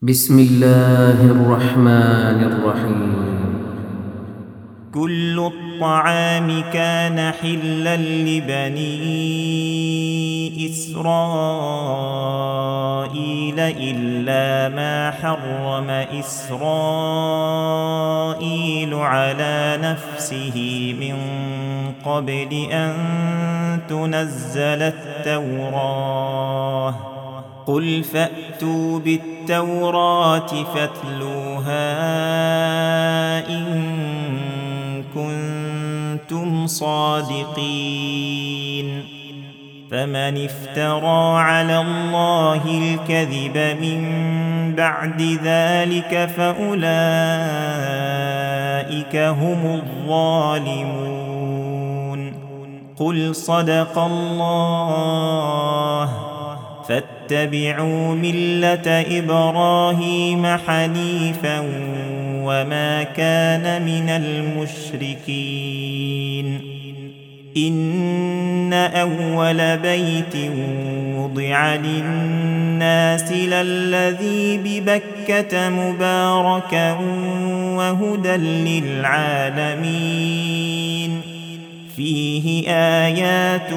بسم الله الرحمن الرحيم. كل الطعام كان حلا لبني إسرائيل إلا ما حرم إسرائيل على نفسه من قبل أن تنزل التوراة. قل فأتوا بالتوراة فاتلوها إن كنتم صادقين. فمن افترى على الله الكذب من بعد ذلك فأولئك هم الظالمون. قل صدق الله. فاتبعوا ملة إبراهيم حنيفا وما كان من المشركين. إن أول بيت وضع للناس للذي ببكة مباركا وهدى للعالمين. فيه آيات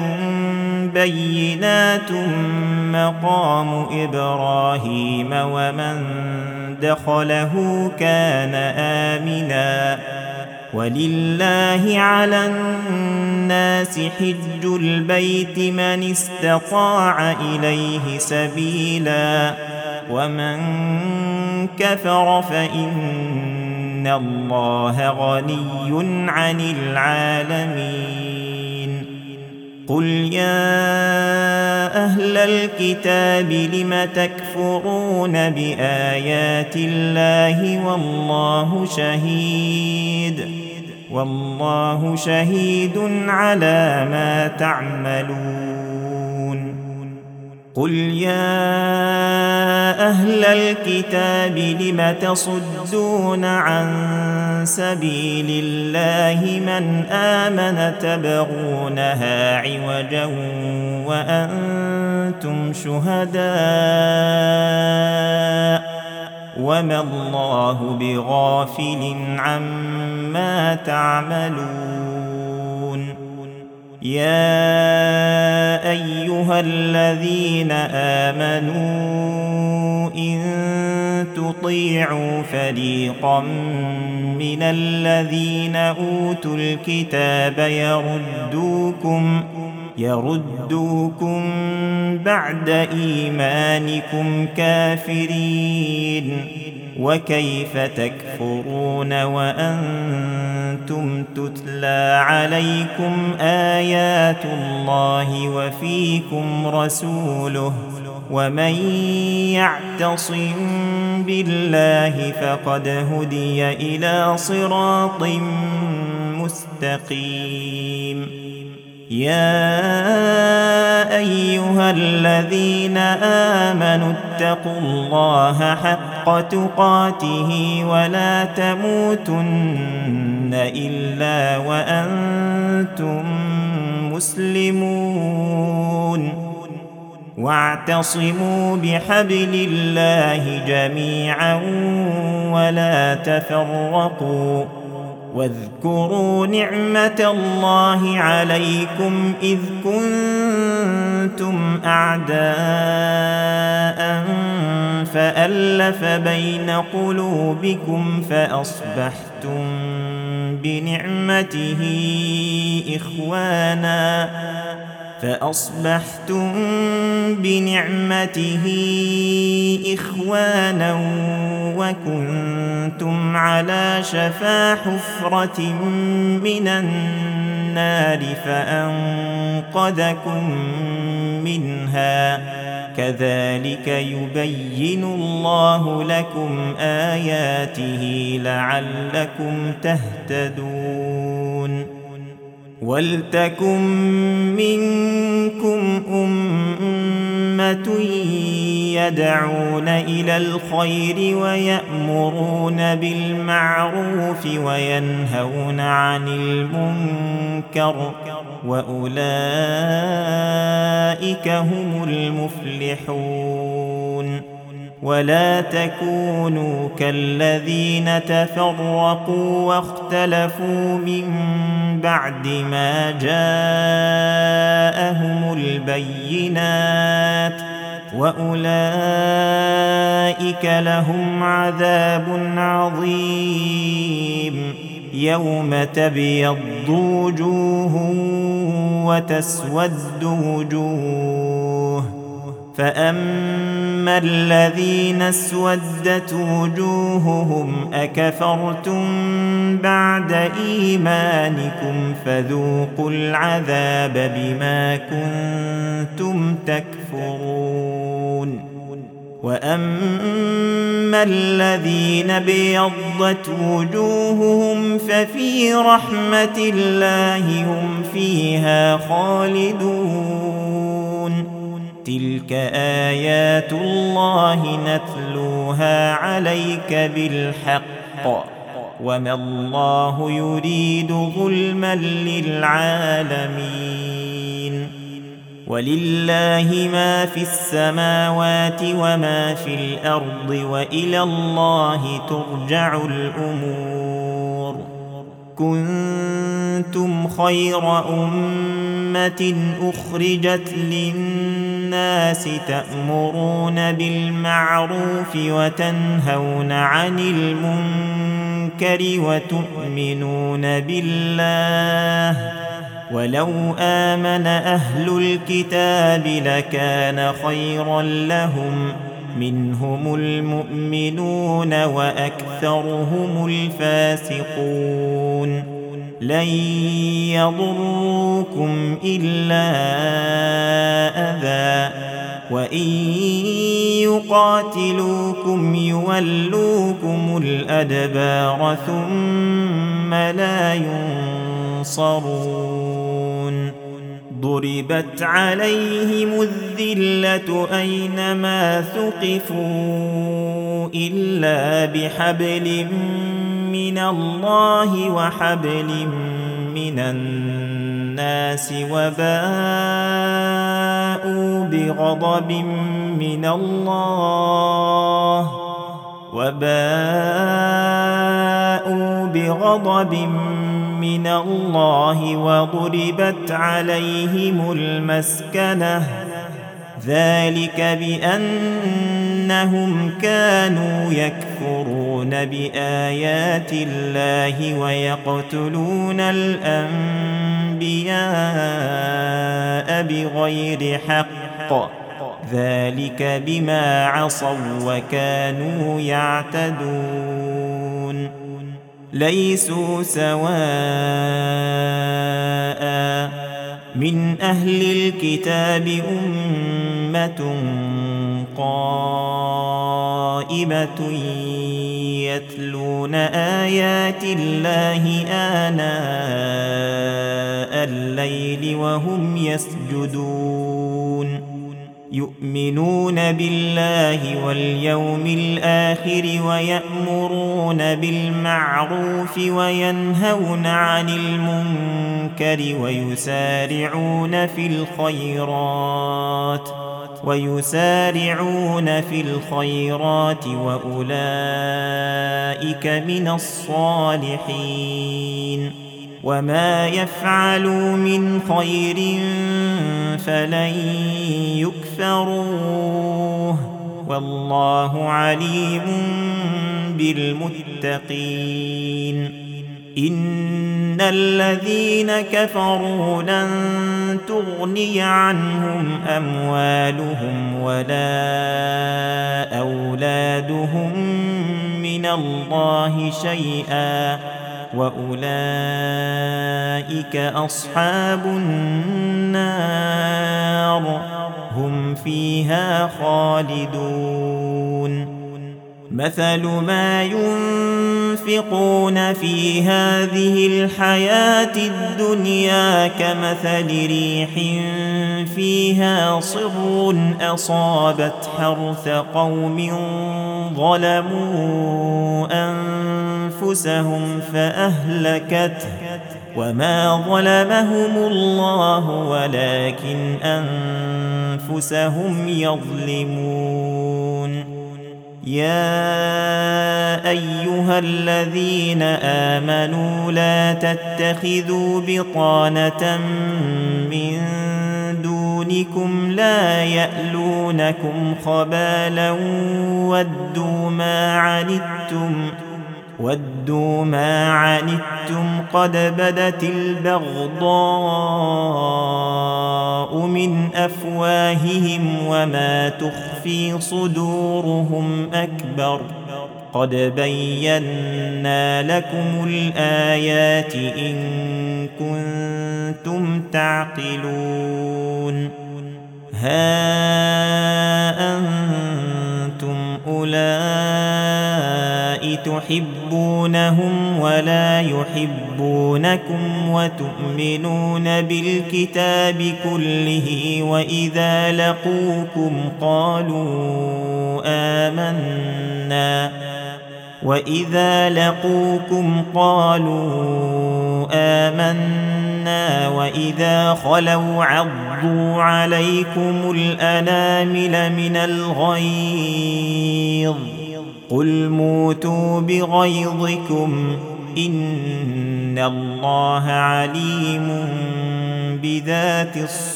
بينات مقام إبراهيم ومن دخله كان آمنا. ولله على الناس حج البيت من استطاع إليه سبيلا ومن كفر فإن الله غني عن العالمين. قل يا أهل الكتاب لم تكفرون بآيات الله والله شهيد على ما تعملون. قل يا أهل الكتاب لم تصدون عن سبيل الله من آمن تبغونها عوجا وأنتم شهداء وما الله بغافل عما تعملون. يا أيها الذين آمنوا إن تطيعوا فريقا من الذين أوتوا الكتاب يردوكم بعد إيمانكم كافرين. وكيف تكفرون وأنتم تتلى عليكم آيات الله وفيكم رسوله ومن يعتصم بالله فقد هدي إلى صراط مستقيم. يا أيها الذين آمنوا اتقوا الله حق تقاته ولا تموتن إلا وأنتم مسلمون. واعتصموا بحبل الله جميعا ولا تفرقوا. واذكروا نعمة الله عليكم إذ كنتم أعداء فألف بين قلوبكم فأصبحتم بنعمته إخوانا وكنتم على شفا حفرة من النار فأنقذكم منها. كذلك يبين الله لكم آياته لعلكم تهتدون. ولتكن منكم أمة يدعون إلى الخير ويأمرون بالمعروف وينهون عن المنكر وأولئك هم المفلحون. ولا تكونوا كالذين تفرقوا واختلفوا من بعد ما جاءهم البينات وأولئك لهم عذاب عظيم يوم تبيض وجوه وتسود وجوه فأما الذين اسودت وجوههم أكفرتم بعد إيمانكم فذوقوا العذاب بما كنتم تكفرون وأما الذين ابيضت وجوههم ففي رحمة الله هم فيها خالدون تلك آيات الله نتلوها عليك بالحق وما الله يريد ظلما للعالمين ولله ما في السماوات وما في الأرض وإلى الله ترجع الأمور كنتم خير أمة أخرجت للناس تأمرون بالمعروف وتنهون عن المنكر وتؤمنون بالله ولو آمن أهل الكتاب لكان خيرا لهم منهم المؤمنون وأكثرهم الفاسقون لن يضروكم إلا أذى وإن يقاتلوكم يولوكم الأدبار ثم لا ينصرون ضربت عليهم الذلة أينما ثقفوا إلا بحبل من الله وحبل من الناس وباءوا بغضب من الله وضربت عليهم المسكنة ذلك بأنهم كانوا يكفرون بآيات الله ويقتلون الأنبياء بغير حق ذلك بما عصوا وكانوا يعتدون ليسوا سواء من أهل الكتاب أمة قائمة يتلون آيات الله آناء الليل وهم يسجدون يؤمنون بالله واليوم الآخر ويأمرون بالمعروف وينهون عن المنكر ويسارعون في الخيرات وأولئك من الصالحين وما يفعلوا من خير فلن يكفروه والله عليم بالمتقين إن الذين كفروا لن تغني عنهم أموالهم ولا أولادهم من الله شيئا وأولئك أصحاب النار هم فيها خالدون مثل ما ينفقون في هذه الحياة الدنيا كمثل ريح فيها صر أصابت حرث قوم ظلموا أنفسهم فأهلكته وما ظلمهم الله ولكن أنفسهم يظلمون يا أيها الذين آمنوا لا تتخذوا بطانة من دونكم لا يألونكم خبالا ودوا ما عنتم قد بدت البغضاء من أفواههم وما تخفي صدورهم أكبر قد بينا لكم الآيات إن كنتم تعقلون ها أنتم أولئك تحبونهم ولا يحبونكم وتؤمنون بالكتاب كله وإذا لقوكم قالوا آمنا وإذا خلوا عضوا عليكم الأنامل من الغيظ قل موتوا بغيظكم إن الله عليم بذات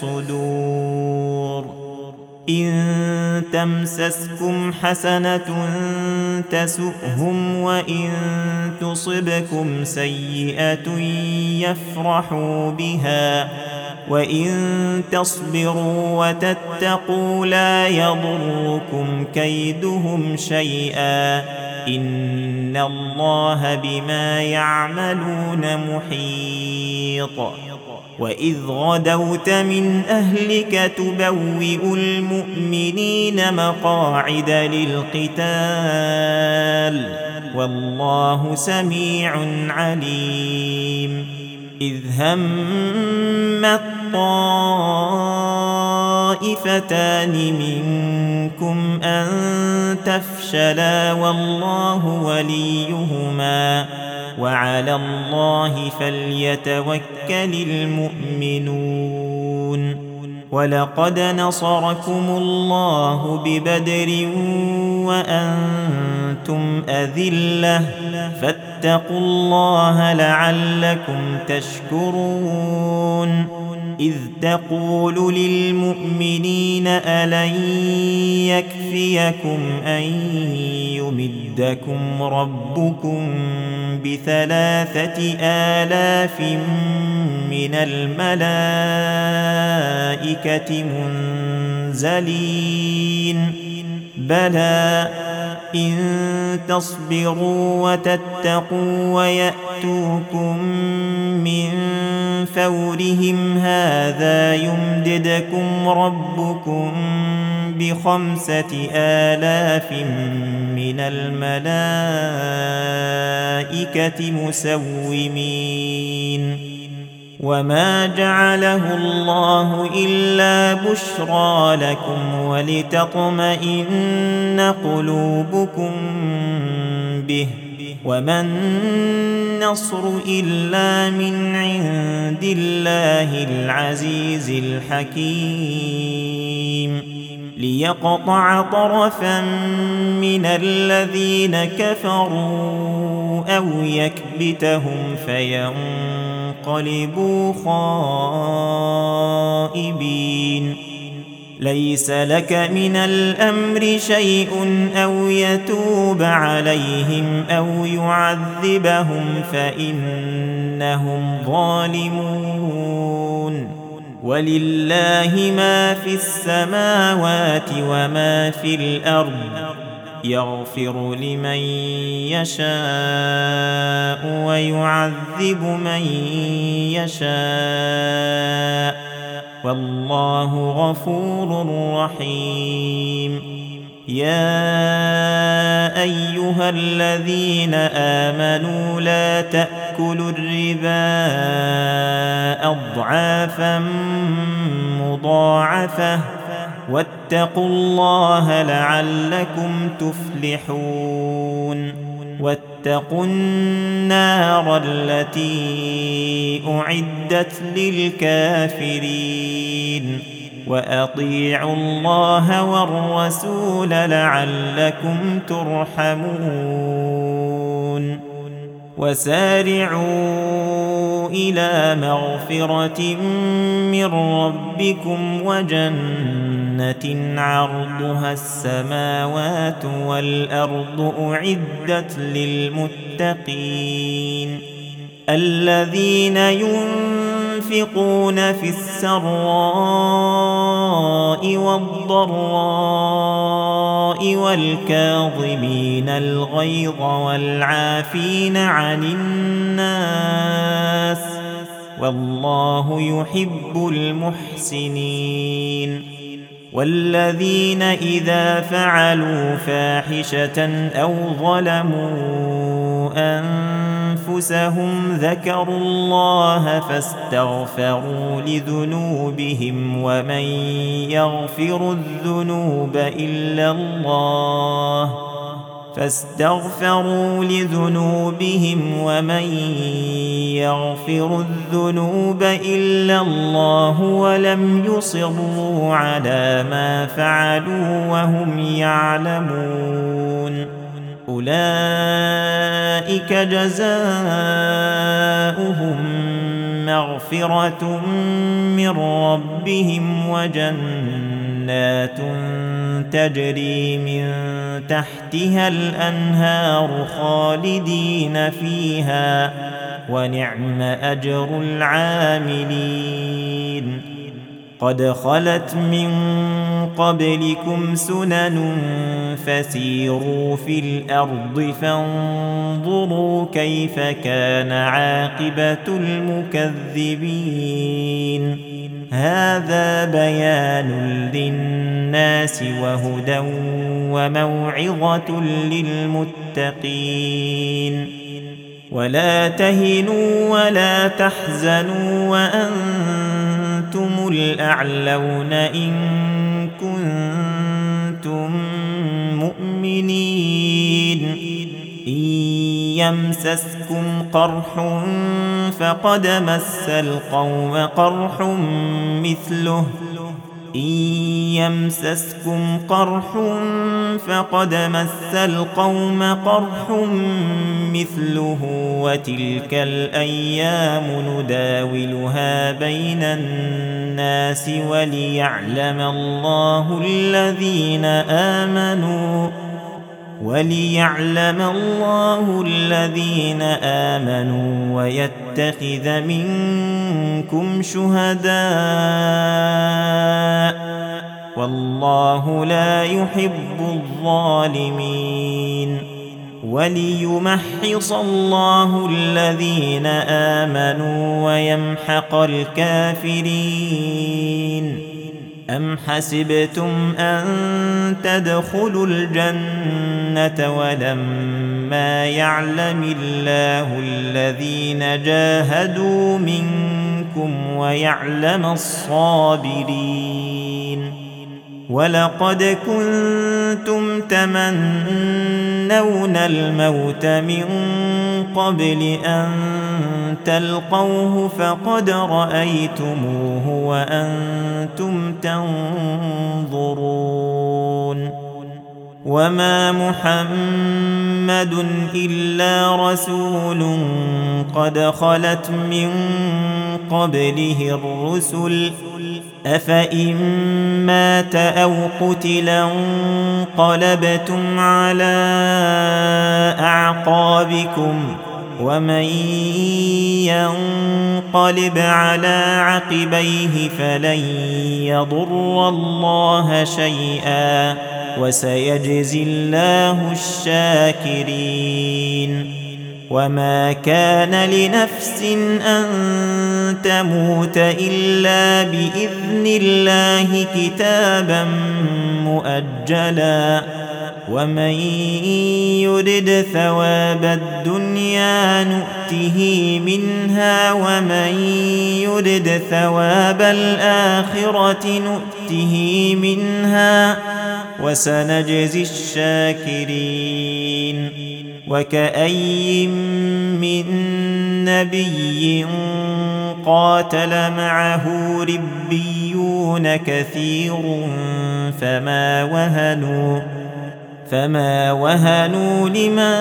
الصدور إن تمسسكم حسنة تسؤهم وإن تصبكم سيئة يفرحوا بها وإن تصبروا وتتقوا لا يضركم كيدهم شيئا إن الله بما يعملون محيط وإذ غدوت من أهلك تبوئ المؤمنين مقاعد للقتال والله سميع عليم إذ همت طائفتان منكم أن تفشلا والله وليهما وعلى الله فليتوكل المؤمنون ولقد نصركم الله ببدر وأنتم أذلة فاتقوا الله لعلكم تشكرون إذ تقول للمؤمنين ألن يكفيكم أن يمدكم ربكم ب3,000 من الملائكة منزلين بلى إن تصبروا وتتقوا ويأتوكم من فورهم هذا يمددكم ربكم ب5,000 من الملائكة مسومين وما جعله الله إلا بشرى لكم ولتطمئن قلوبكم به وما النصر إلا من عند الله العزيز الحكيم ليقطع طرفا من الذين كفروا أو يكبتهم فينقلبوا خائبين ليس لك من الأمر شيء أو يتوب عليهم أو يعذبهم فإنهم ظالمون ولله ما في السماوات وما في الأرض يغفر لمن يشاء ويعذب من يشاء والله غفور رحيم يا أيها الذين آمنوا لا تأكلوا الربا أضعافا مضاعفة واتقوا الله لعلكم تفلحون واتقوا النار التي أعدت للكافرين وأطيعوا الله والرسول لعلكم ترحمون وسارعوا إلى مغفرة من ربكم وجنة عرضها السماوات والأرض أعدت للمتقين الذين ينفقون في السراء والضراء والكاظمين الغيظ والعافين عن الناس والله يحب المحسنين والذين إذا فعلوا فاحشة أو ظلموا أنفسهم ذكروا الله فاستغفروا لذنوبهم ومن يغفر الذنوب إلا الله ولم يصروا على ما فعلوا وهم يعلمون أولئك جزاؤهم مغفرة من ربهم وجنات تجري من تحتها الأنهار خالدين فيها ونعم أجر العاملين قد خلت من قبلكم سنن فسيروا في الأرض فانظروا كيف كان عاقبة المكذبين هذا بيان للناس وهدى وموعظة للمتقين ولا تهنوا ولا تحزنوا وأنتم الأعلون إن كنتم مؤمنين إن يمسسكم قرح فقد مس القوم قرح مثله وتلك الأيام نداولها بين الناس وليعلم الله الذين آمنوا ويتخذ منكم شهداء والله لا يحب الظالمين وليمحص الله الذين آمنوا ويمحق الكافرين أم حسبتم أن تدخلوا الجنة ولما يعلم الله الذين جاهدوا منكم ويعلم الصابرين ولقد كنتم تمنون الموت من قبل أن تلقوه فقد رأيتموه وأنتم تنظرون وما محمد إلا رسول قد خلت من قبله الرسل أفإن مات أو قتلا انقلبتم على أعقابكم ومن ينقلب على عقبيه فلن يضر الله شيئا وسيجزي الله الشاكرين وما كان لنفس أن تموت إلا بإذن الله كتابا مؤجلا ومن يرد ثواب الدنيا نؤته منها ومن يرد ثواب الآخرة نؤته منها وسنجزي الشاكرين وكأي من نبي قاتل معه ربيون والمؤمنون كثير فما وهنوا لما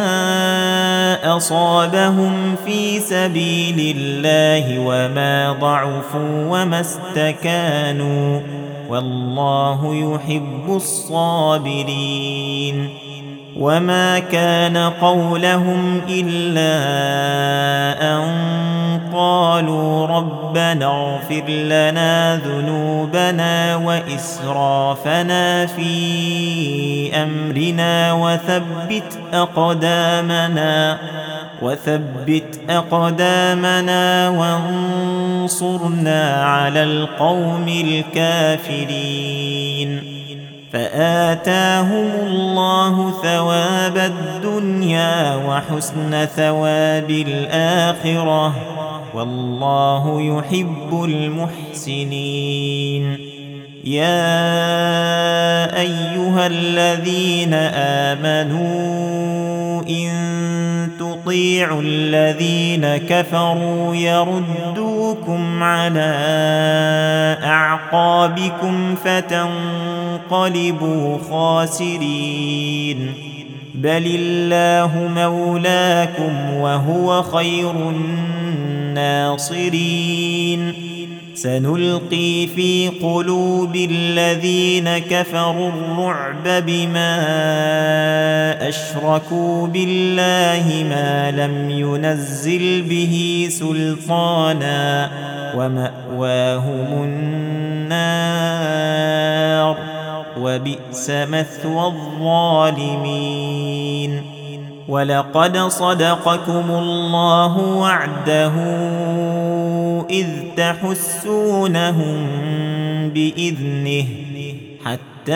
أصابهم في سبيل الله وما ضعفوا وما استكانوا والله يحب الصابرين. وما كان قولهم إلا أن قالوا ربنا اغفر لنا ذنوبنا وإسرافنا في أمرنا وثبت أقدامنا وانصرنا على القوم الكافرين. فآتاهم الله ثواب الدنيا وحسن ثواب الآخرة والله يحب المحسنين. يا أيها الذين آمنوا إن تطيعوا الذين كفروا يردوكم على أعقابكم فتنقلبوا خاسرين. بل الله مولاكم وهو خير الناصرين. سنلقي في قلوب الذين كفروا الرعب بما أشركوا بالله ما لم ينزل به سلطانا ومأواهم النار وبئس مثوى الظالمين. ولقد صدقكم الله وعده إذ تحسونهم بإذنه حتى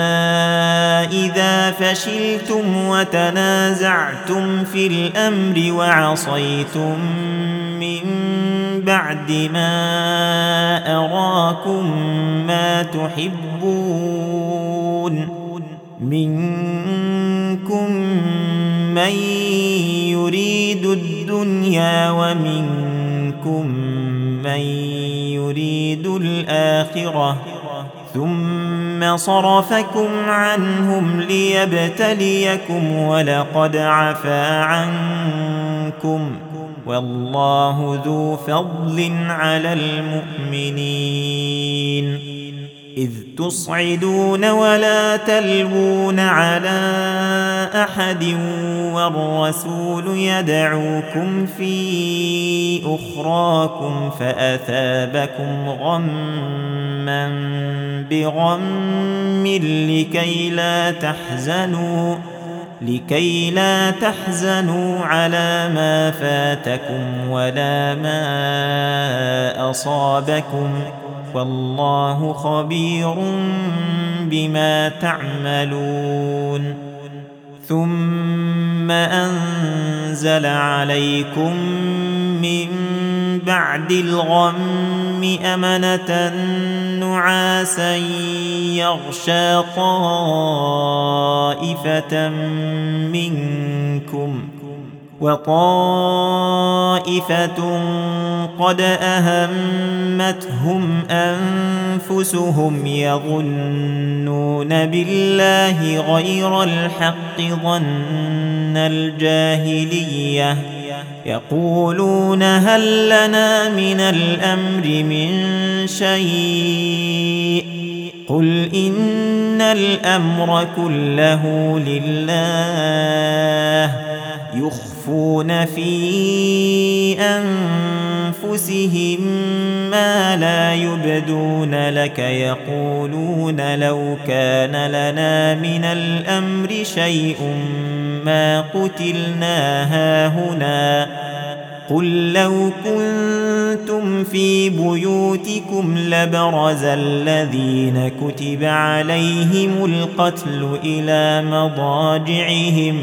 إذا فشلتم وتنازعتم في الأمر وعصيتم من بعد ما أراكم ما تحبون منكم من يريد الدنيا ومنكم من يريد الآخرة ثم صرفكم عنهم ليبتليكم ولقد عفا عنكم والله ذو فضل على المؤمنين. إذ تصعدون ولا تلوون على أحد والرسول يدعوكم في أخراكم فأثابكم غما بغم لكي لا تحزنوا على ما فاتكم ولا ما أصابكم والله خبير بما تعملون. ثم أنزل عليكم من بعد الغم أمنة نعاسا يغشى طائفة منكم وطائفة قد أهمتهم أنفسهم يظنون بالله غير الحق ظن الجاهلية يقولون هل لنا من الأمر من شيء قل إن الأمر كله لله يخفون في أنفسهم ما لا يبدون لك يقولون لو كان لنا من الأمر شيء ما قتلنا هاهنا قل لو كنتم في بيوتكم لبرز الذين كتب عليهم القتل إلى مضاجعهم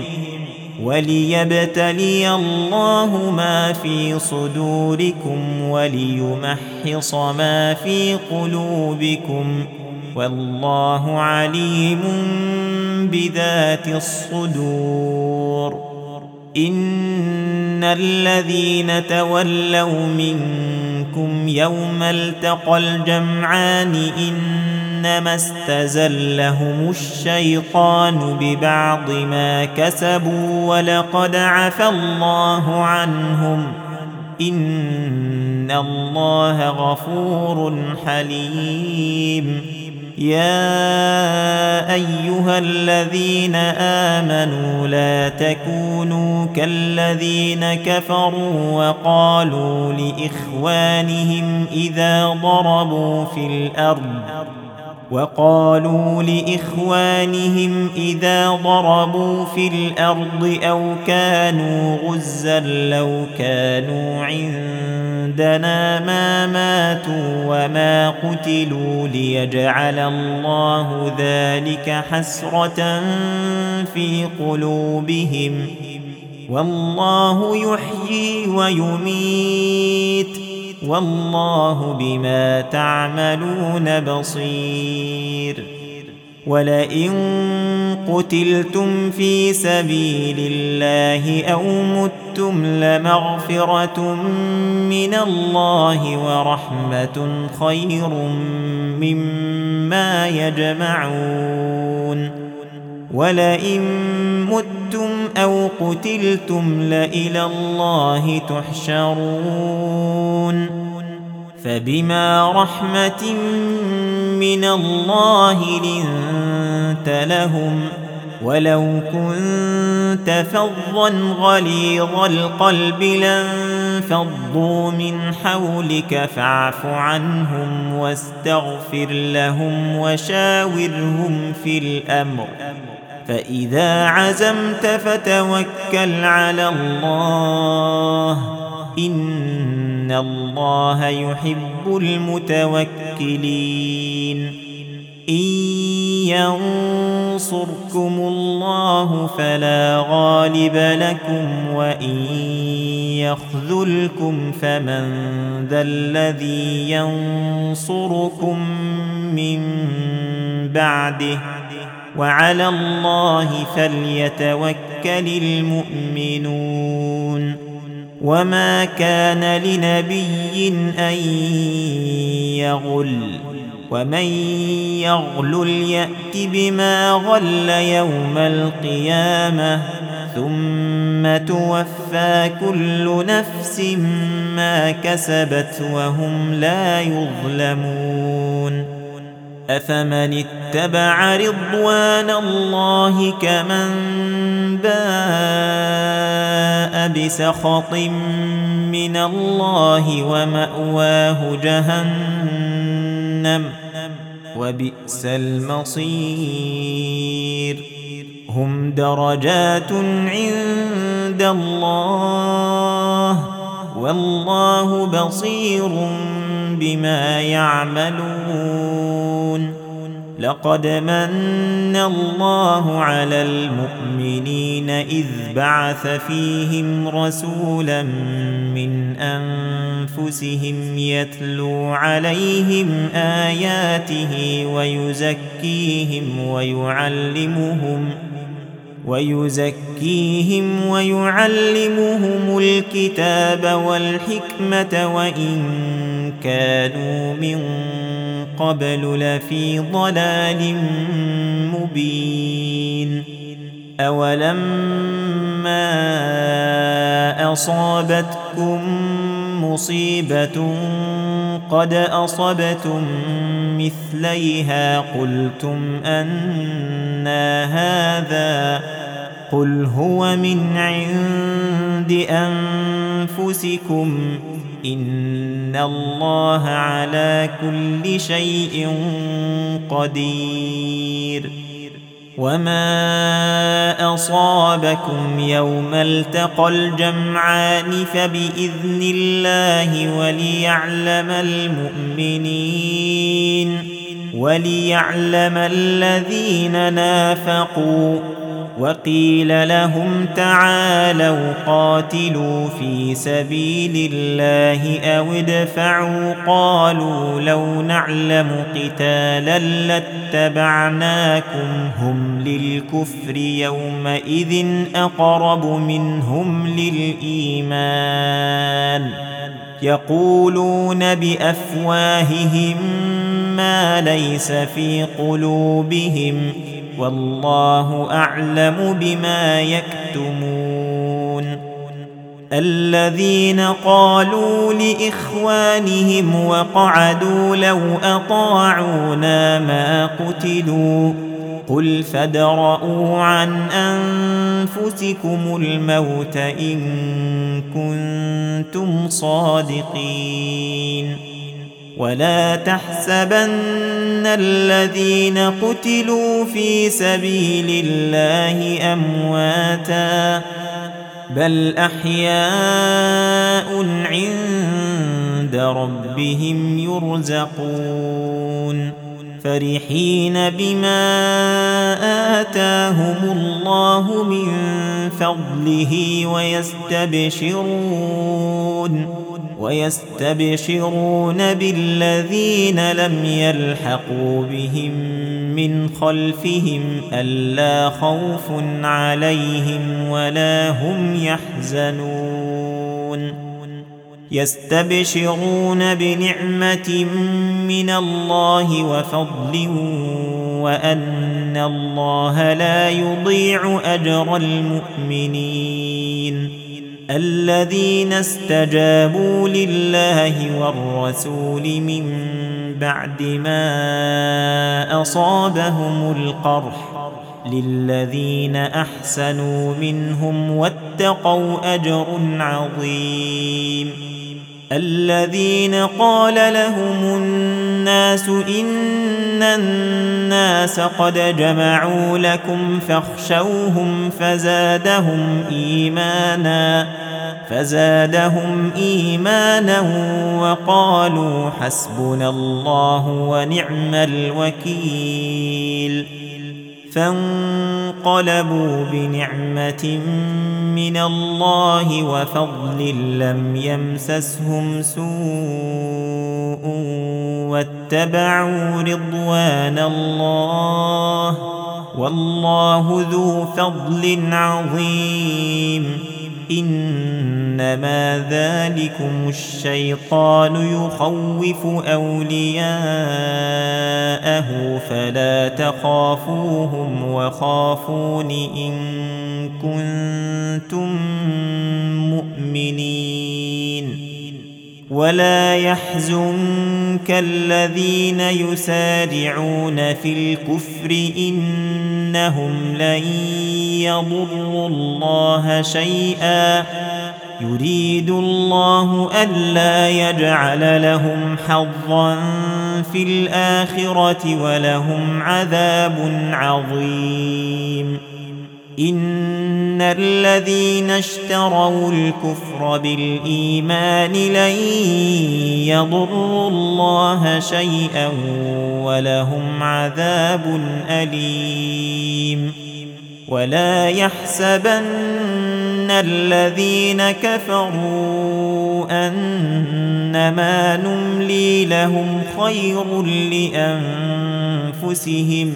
وليبتلي الله ما في صدوركم وليمحص ما في قلوبكم والله عليم بذات الصدور. إن الذين تولوا منكم يوم التقى الجمعان إنما استزلهم الشيطان ببعض ما كسبوا ولقد عفى الله عنهم إن الله غفور حليم. يا أيها الذين آمنوا لا تكونوا كالذين كفروا وقالوا لإخوانهم إذا ضربوا في الأرض أو كانوا غزا لو كانوا عندنا ما ماتوا وما قتلوا ليجعل الله ذلك حسرة في قلوبهم والله يحيي ويميت والله بما تعملون بصير. ولئن قتلتم في سبيل الله أو متم لمغفرة من الله ورحمة خير مما يجمعون. ولئن متم أو قتلتم لإلى الله تحشرون. فبما رحمة من الله لنت لهم ولو كنت فظا غليظ القلب لانفضوا من حولك فاعف عنهم واستغفر لهم وشاورهم في الأمر فإذا عزمت فتوكل على الله إن الله يحب المتوكلين. إن ينصركم الله فلا غالب لكم وإن يخذلكم فمن ذا الذي ينصركم من بعده وعلى الله فليتوكل المؤمنون. وما كان لنبي أن يغل ومن يغلل يأت بما غل يوم القيامة ثم توفى كل نفس ما كسبت وهم لا يظلمون. أفمن اتبع رضوان الله كمن باء بسخط من الله ومأواه جهنم وبئس المصير. هم درجات عند الله والله بصير بما يعملون. لقد من الله على المؤمنين إذ بعث فيهم رسولا من أنفسهم يتلو عليهم آياته ويزكيهم ويعلمهم الكتاب والحكمة وإن كانوا من قبل لفي ضلال مبين. أولما أصابتكم مصيبة قد أصبتم مثليها قلتم أنى هذا قل هو من عند أنفسكم إن الله على كل شيء قدير. وما أصابكم يوم التقى الجمعان فبإذن الله وليعلم الذين نافقوا وقيل لهم تعالوا قاتلوا في سبيل الله أو ادفعوا قالوا لو نعلم قتالا لاتبعناكم هم للكفر يومئذ أقرب منهم للإيمان يقولون بأفواههم ما ليس في قلوبهم والله أعلم بما يكتمون الذين قالوا لإخوانهم وقعدوا لو أطاعونا ما قتلوا قل فادرءوا عن أنفسكم الموت إن كنتم صادقين ولا تحسبن الذين قتلوا في سبيل الله أمواتا بل أحياء عند ربهم يرزقون فرحين بما آتاهم الله من فضله ويستبشرون بالذين لم يلحقوا بهم من خلفهم ألا خوف عليهم ولا هم يحزنون يستبشرون بنعمة من الله وفضل وأن الله لا يضيع أجر المؤمنين الذين استجابوا لله والرسول من بعد ما أصابهم القرح للذين أحسنوا منهم واتقوا أجر عظيم الذين قال لهم الناس إن الناس قد جمعوا لكم فاخشوهم فزادهم إيمانا وقالوا حسبنا الله ونعم الوكيل فانقلبوا بنعمة من الله وفضل لم يمسسهم سوء واتبعوا رضوان الله والله ذو فضل عظيم إنما ذلكم الشيطان يخوف أولياءه فلا تخافوهم وخافون إن كنتم مؤمنين ولا يحزنك الذين يسارعون في الكفر إنهم لن يضروا الله شيئا يريد الله ألا يجعل لهم حظا في الآخرة ولهم عذاب عظيم إن الذين اشتروا الكفر بالإيمان لن يضروا الله شيئا ولهم عذاب أليم ولا يحسبن الذين كفروا أنما نملي لهم خير لأنفسهم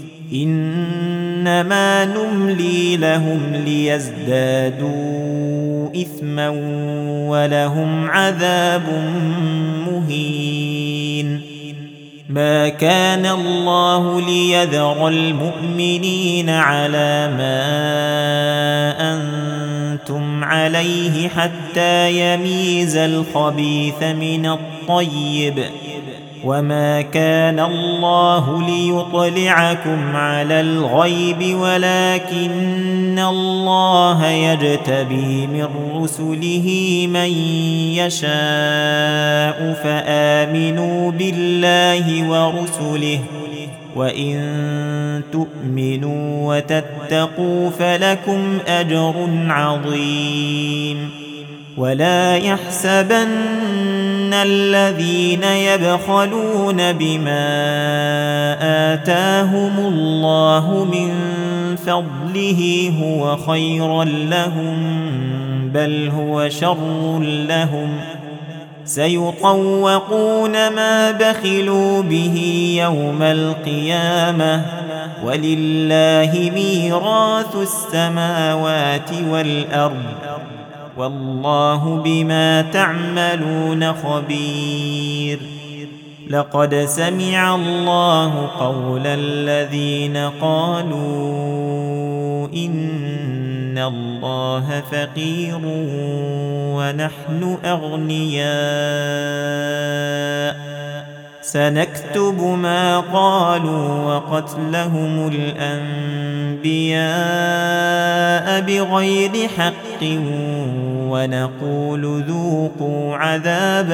إنما نملي لهم ليزدادوا إثما ولهم عذاب مهين ما كان الله ليذر المؤمنين على ما أنتم عليه حتى يميز الخبيث من الطيب وما كان الله ليطلعكم على الغيب ولكن الله يجتبي من رسله من يشاء فآمنوا بالله ورسله وإن تؤمنوا وتتقوا فلكم أجر عظيم ولا يحسبن الذين يبخلون بما آتاهم الله من فضله هو خيرا لهم بل هو شر لهم سيطوقون ما بخلوا به يوم القيامة ولله ميراث السماوات والأرض والله بما تعملون خبير. لقد سمع الله قول الذين قالوا إن الله فقير ونحن أغنياء سنكتب ما قالوا وقتلهم الأنبياء بغير حق ونقول ذوقوا عذاب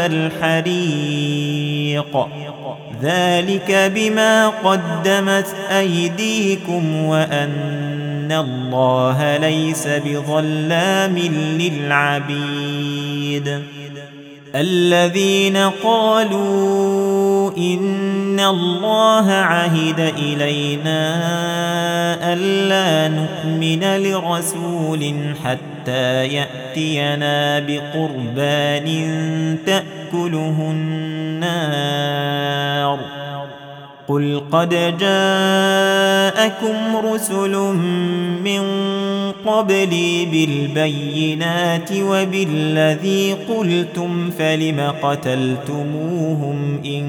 الحريق ذلك بما قدمت أيديكم وأن الله ليس بظلام للعبيد. الذين قالوا إن الله عهد إلينا ألا نؤمن لرسول حتى يأتينا بقربان تأكله النار قل قد جاءكم رسل من قبلي بالبينات وبالذي قلتم فلم قتلتموهم إن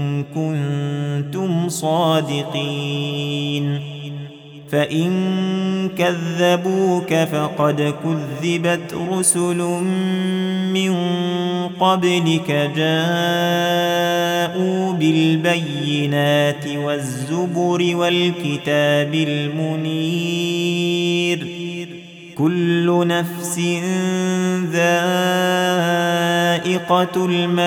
كنتم صادقين فإن كذبوك فقد كذبت رسل من قبلك جاءوا بالبينات والزبر والكتاب المنير كل نفس ذائقة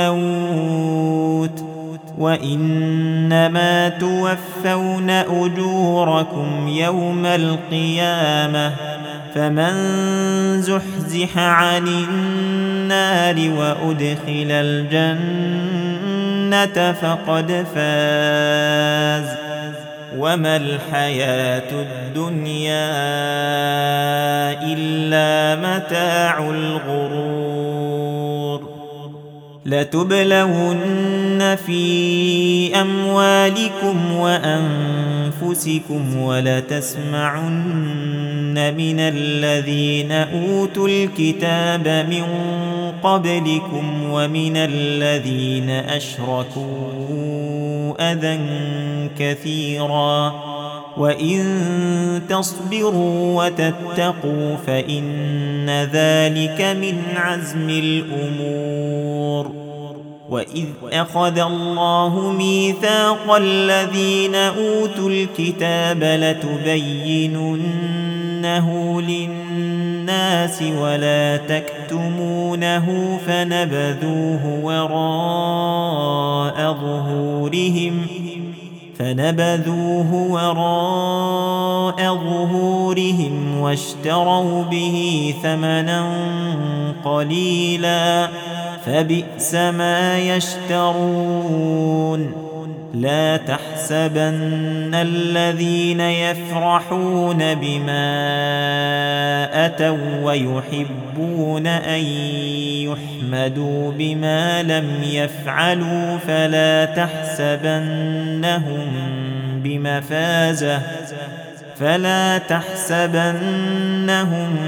الموت وإنما توفون أجوركم يوم القيامة فمن زحزح عن النار وأدخل الجنة فقد فاز وما الحياة الدنيا إلا متاع الغرور. لتبلون في أموالكم وأنفسكم ولتسمعن من الذين أوتوا الكتاب من قبلكم ومن الذين أشركوا أذى كثيرا وإن تصبروا وتتقوا فإن ذلك من عزم الأمور. وإذ أخذ الله ميثاق الذين أوتوا الكتاب لتبيننه للناس ولا تكتمونه فنبذوه وراء ظهورهم واشتروا به ثمنا قليلا فبئس ما يشترون. لا تحسبن الذين يفرحون بما أتوا ويحبون أن يحمدوا بما لم يفعلوا فلا تحسبنهم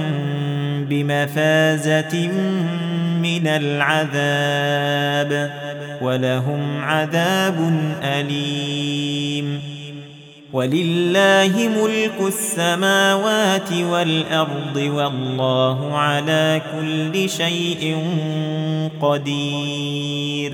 بمفازة من العذاب ولهم عذاب أليم. ولله ملك السماوات والأرض والله على كل شيء قدير.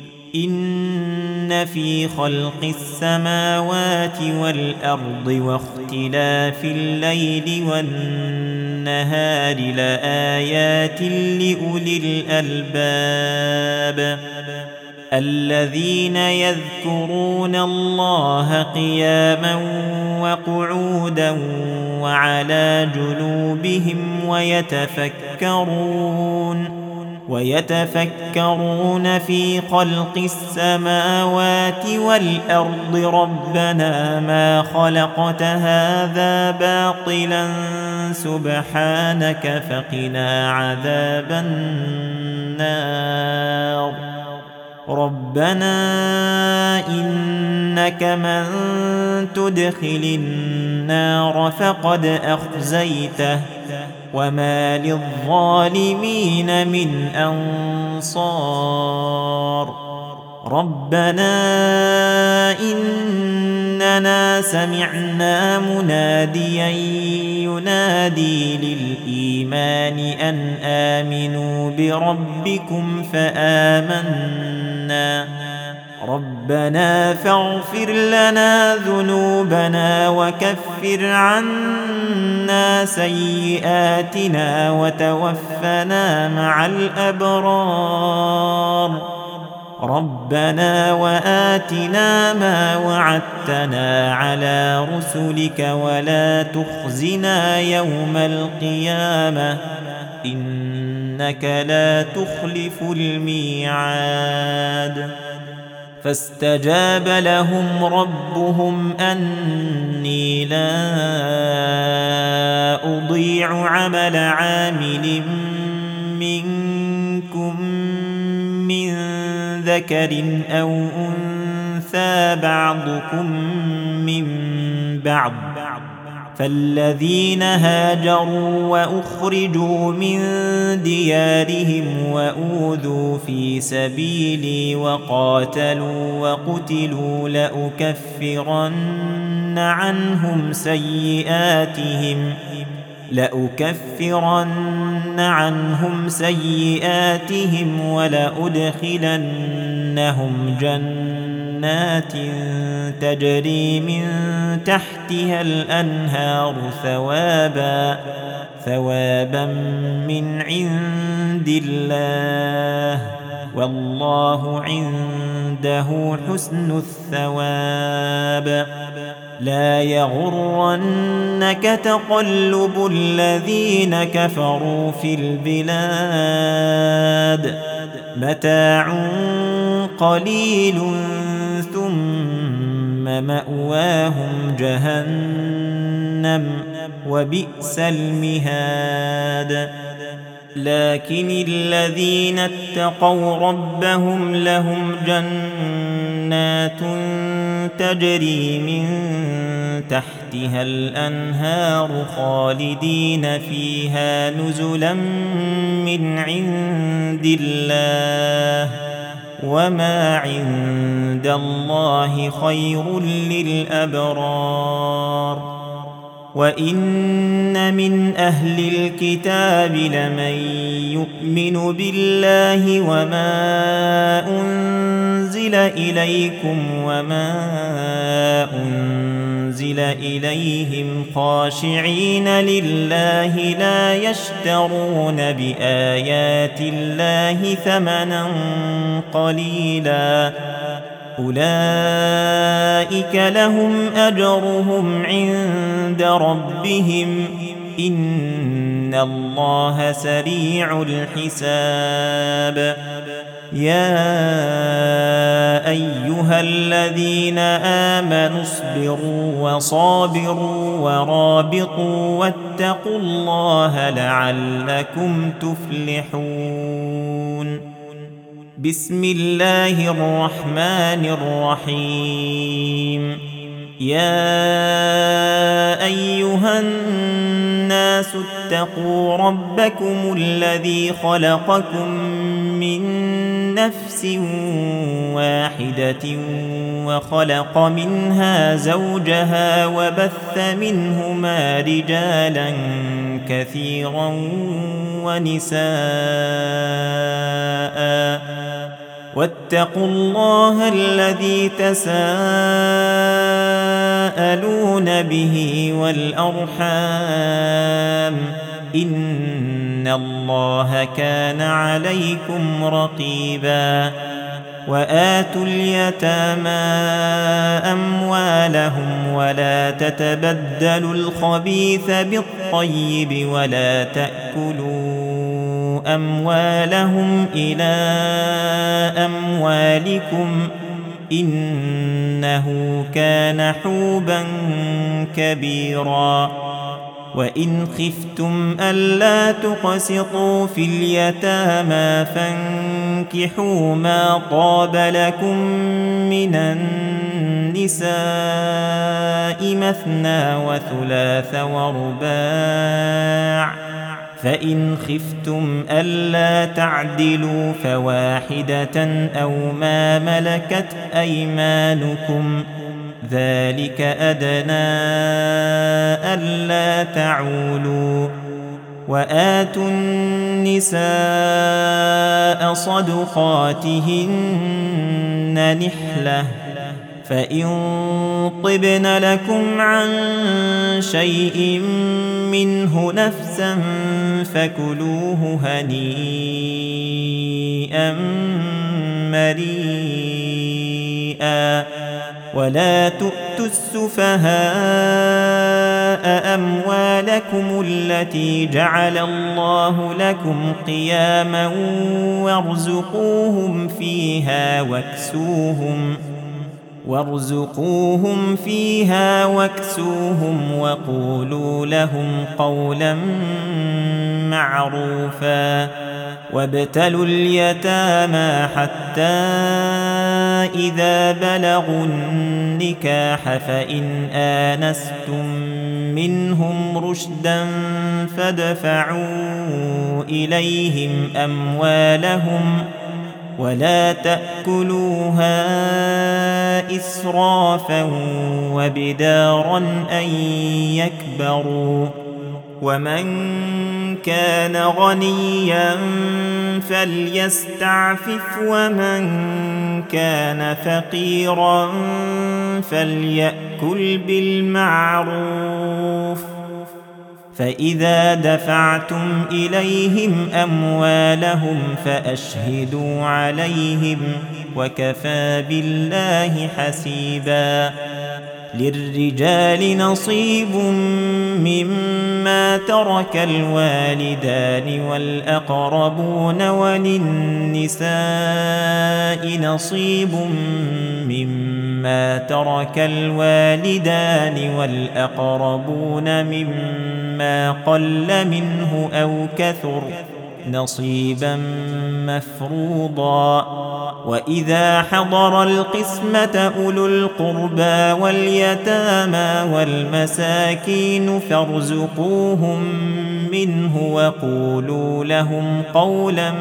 إن في خلق السماوات والأرض واختلاف الليل والنهار لآيات لأولي الألباب الذين يذكرون الله قياما وقعودا وعلى جنوبهم ويتفكرون في خلق السماوات والأرض ربنا ما خلقت هذا باطلا سبحانك فقنا عذاب النار ربنا إنك من تدخل النار فقد أخزيته وما للظالمين من أنصار ربنا إننا سمعنا مناديا ينادي للإيمان أن آمنوا بربكم فآمنا ربنا فاغفر لنا ذنوبنا وكفر عنا سيئاتنا وتوفنا مع الأبرار ربنا وآتنا ما وعدتنا على رسلك ولا تخزنا يوم القيامة إنك لا تخلف الميعاد فاستجاب لهم ربهم أني لا أضيع عمل عامل منكم من ذكر أو أنثى بعضكم من بعض فالذين هاجروا وأخرجوا من ديارهم وأوذوا في سبيلي وقاتلوا وقتلوا لأكفرن عنهم سيئاتهم ولأدخلنهم جنات تجري من تحتها الأنهار ثوابا من عند الله والله عنده حسن الثواب لا يغرنك تقلب الذين كفروا في البلاد متاع قليل ثم مأواهم جهنم وبئس المهاد لكن الذين اتقوا ربهم لهم جنات تجري من تحتها الأنهار خالدين فيها نزلا من عند الله وما عند الله خير للأبرار وإن من أهل الكتاب لمن يؤمن بالله وما أنزل إليكم وما أنزل إليهم خاشعين لله لا يشترون بآيات الله ثمنا قليلا أولئك لهم أجرهم عند ربهم إن الله سريع الحساب يا أيها الذين آمنوا اصبروا وصابروا ورابطوا واتقوا الله لعلكم تفلحون بسم الله الرحمن الرحيم يا أيها الناس اتقوا ربكم الذي خلقكم من نفس واحدة وخلق منها زوجها وبث منهما رجالا كثيرا ونساء واتقوا الله الذي تساءلون به والأرحام إن الله كان عليكم رقيبا وآتوا اليتامى أموالهم ولا تتبدلوا الخبيث بالطيب ولا تأكلوا أموالهم إلى أموالكم إنه كان حوبا كبيرا وإن خفتم ألا تقسطوا في اليتامى فانكحوا ما طاب لكم من النساء مثنى وثلاث ورباع فإن خفتم ألا تعدلوا فواحدة أو ما ملكت أيمانكم ذلك أدنى ألا تعولوا وآتوا النساء صدقاتهن نحلة فإن طبن لكم عن شيء منه نفسا فكلوه هنيئا مريئا ولا تؤتوا السفهاء أموالكم التي جعل الله لكم قياما وارزقوهم فيها واكسوهم وقولوا لهم قولا معروفا وابتلوا اليتامى حتى إذا بلغوا النكاح فإن آنستم منهم رشدا فادفعوا إليهم أموالهم ولا تأكلوها إسرافا وبدارا أن يكبروا ومن كان غنيا فليستعفف ومن كان فقيرا فليأكل بالمعروف فإذا دفعتم إليهم أموالهم فأشهدوا عليهم وكفى بالله حسيبا للرجال نصيب مما ترك الوالدان والأقربون وللنساء نصيب مما ترك الوالدان والأقربون مما قل منه أو كثر نصيبا مفروضا وإذا حضر القسمة أولو القربى واليتامى والمساكين فارزقوهم منه وقولوا لهم قولا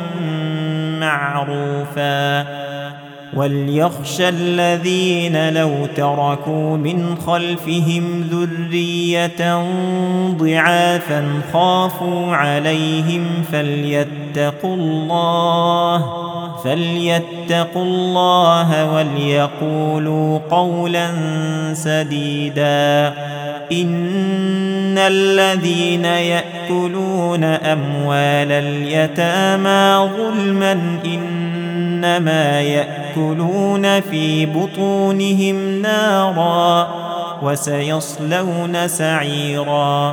معروفا وليخشى الذين لو تركوا من خلفهم ذرية ضعافا خافوا عليهم فليتقوا الله وليقولوا قولا سديدا إن الذين يأكلون أموال اليتامى ظلما إنما يأكلون في بطونهم نارا وسيصلون سعيرا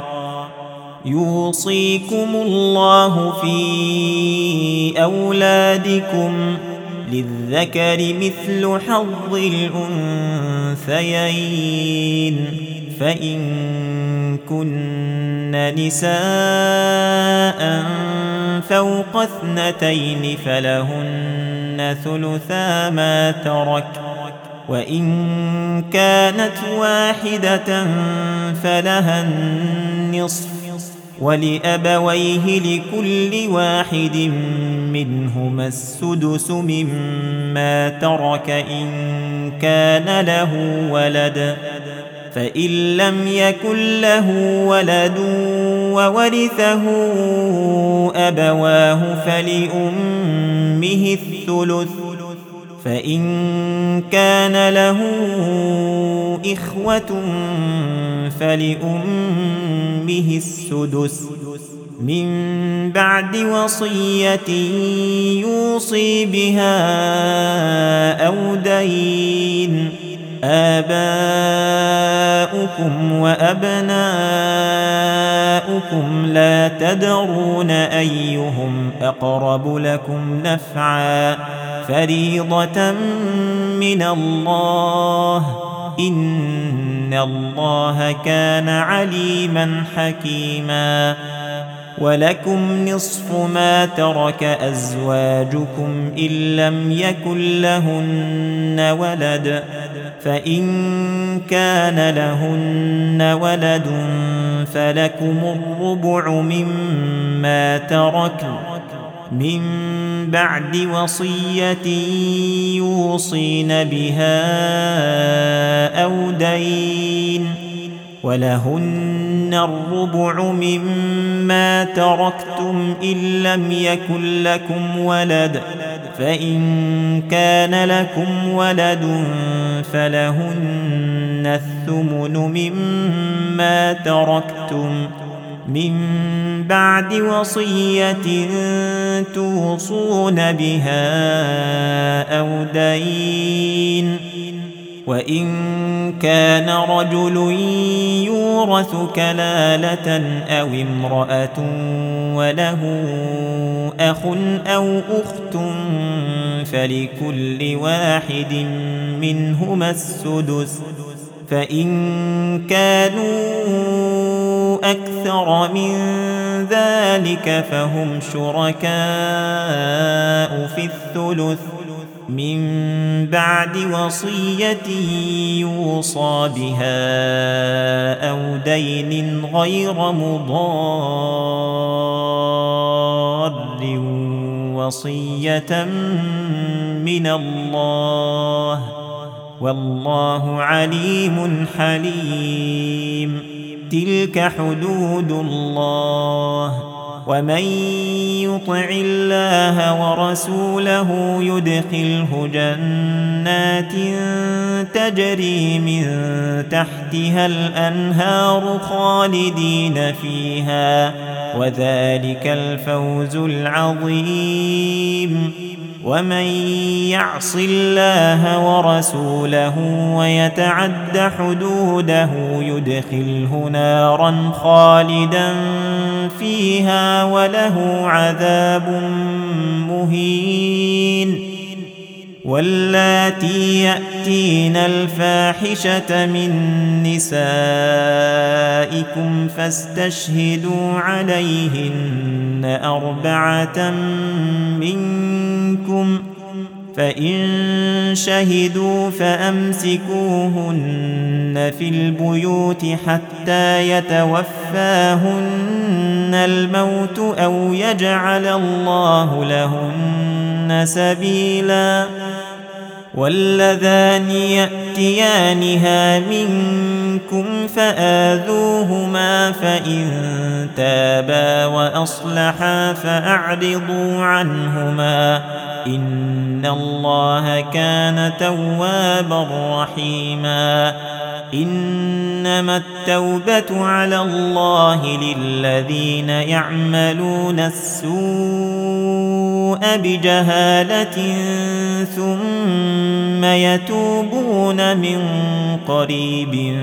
يوصيكم الله في أولادكم للذكر مثل حظ الأنثيين فإن كن نساء فوق 2 فلهن ثلثا ما ترك وإن كانت واحدة فلها النصف ولأبويه لكل واحد منهما السدس مما ترك إن كان له ولد فإن لم يكن له ولد وورثه أبواه فلأمه الثلث فإن كان له إخوة فلأمه السدس من بعد وصية يوصي بها أو دين آباؤكم وأبناؤكم لا تدرون أيهم أقرب لكم نفعا فريضة من الله إن الله كان عليما حكيما ولكم نصف ما ترك أزواجكم إن لم يكن لهن ولد فإن كان لهن ولد فلكم الربع مما تركن من بعد وصية يوصين بها أو دين ولهن الربع مما تركتم إن لم يكن لكم ولد فإن كان لكم ولد فلهن الثمن مما تركتم من بعد وصية توصون بها أو دين وإن كان رجل يورث كلالة أو امرأة وله أخ أو أخت فلكل واحد منهما السدس فإن كانوا أكثر من ذلك فهم شركاء في الثلث من بعد وصية يوصى بها أو دين غير مضار وصية من الله والله عليم حليم تلك حدود الله ومن يطع الله ورسوله يدخله جنات تجري من تحتها الأنهار خالدين فيها وذلك الفوز العظيم ومن يعص الله ورسوله ويتعد حدوده يدخله نارا خالدا فيها وله عذاب مهين واللاتي يأتين الفاحشة من نسائكم فاستشهدوا عليهن 4 منكم فإن شهدوا فأمسكوهن في البيوت حتى يتوفاهن الموت أو يجعل الله لهن سبيلا واللذان يأتيانها منكم فآذوهما فإن تابا وأصلحا فأعرضوا عنهما إن الله كان توابا رحيما إنما التوبة على الله للذين يعملون السوء بجهالة ثم يتوبون من قريب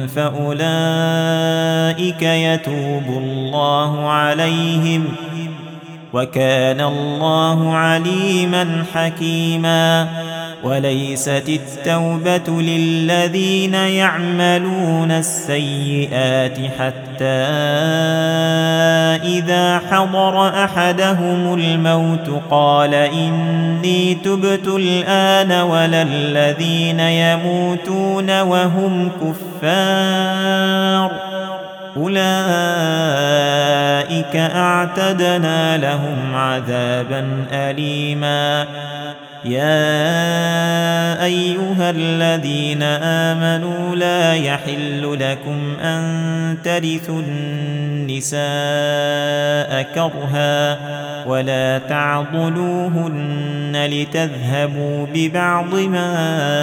فأولئك يتوب الله عليهم وكان الله عليما حكيما وليست التوبة للذين يعملون السيئات حتى إذا حضر أحدهم الموت قال إني تبت الآن ولا الذين يموتون وهم كفار أولئك أعتدنا لهم عذابا أليما يا أيها الذين آمنوا لا يحل لكم أن ترثوا النساء كرها ولا تعضلوهن لتذهبوا ببعض ما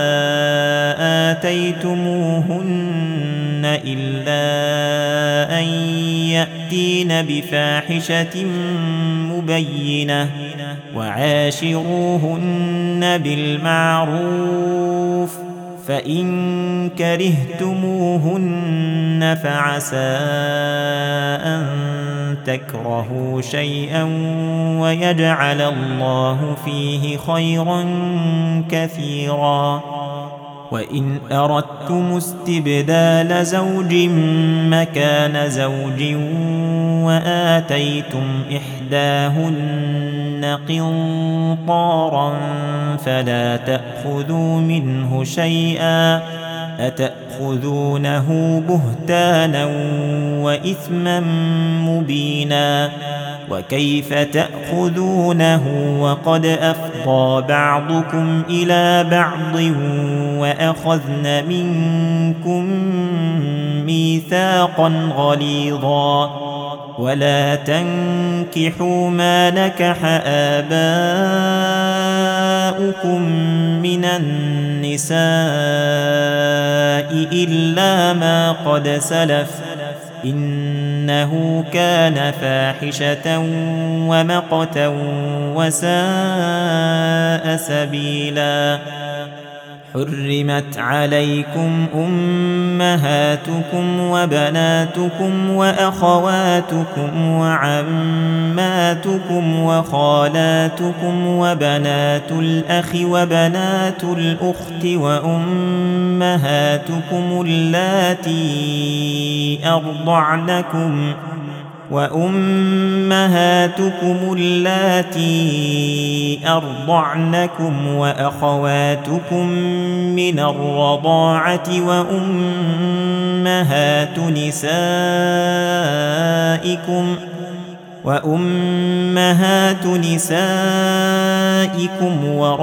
آتيتموهن إلا أن يأتين بفاحشة مبينة وعاشروهن بالمعروف فإن كرهتموهن فعسى أن تكرهوا شيئا ويجعل الله فيه خيرا كثيرا. وإن أردتم استبدال زوج مكان زوج وآتيتم إحداهن قنطارا فلا تأخذوا منه شيئا أتأخذونه بهتانا وإثما مبينا. وكيف تأخذونه وقد أفضى بعضكم إلى بعض وأخذن منكم ميثاقا غليظا. ولا تنكحوا ما نكح آباؤكم من النساء إلا ما قد سلف إنه كان فاحشة ومقتا وساء سبيلا. حرمت عليكم أمهاتكم وبناتكم وأخواتكم وعماتكم وخالاتكم وبنات الأخ وبنات الأخت وأمهاتكم اللاتي أرضعنكم وأخواتكم من الرضاعة وأمهات نسائكم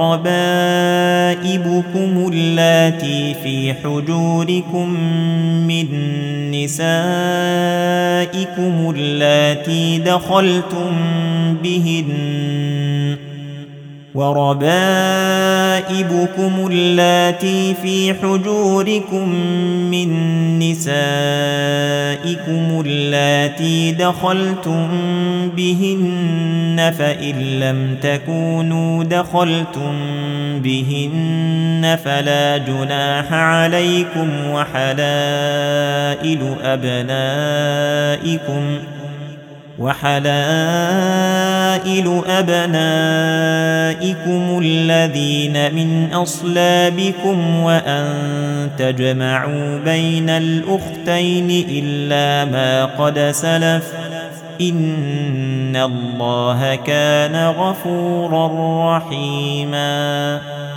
وربائبكم اللاتي في حجوركم من نسائكم اللاتي دخلتم بهن فإن لم تكونوا دخلتم بهن فلا جناح عليكم وحلائل أبنائكم الذين من أصلابكم وأن تجمعوا بين الأختين إلا ما قد سلف إن الله كان غفورا رحيما.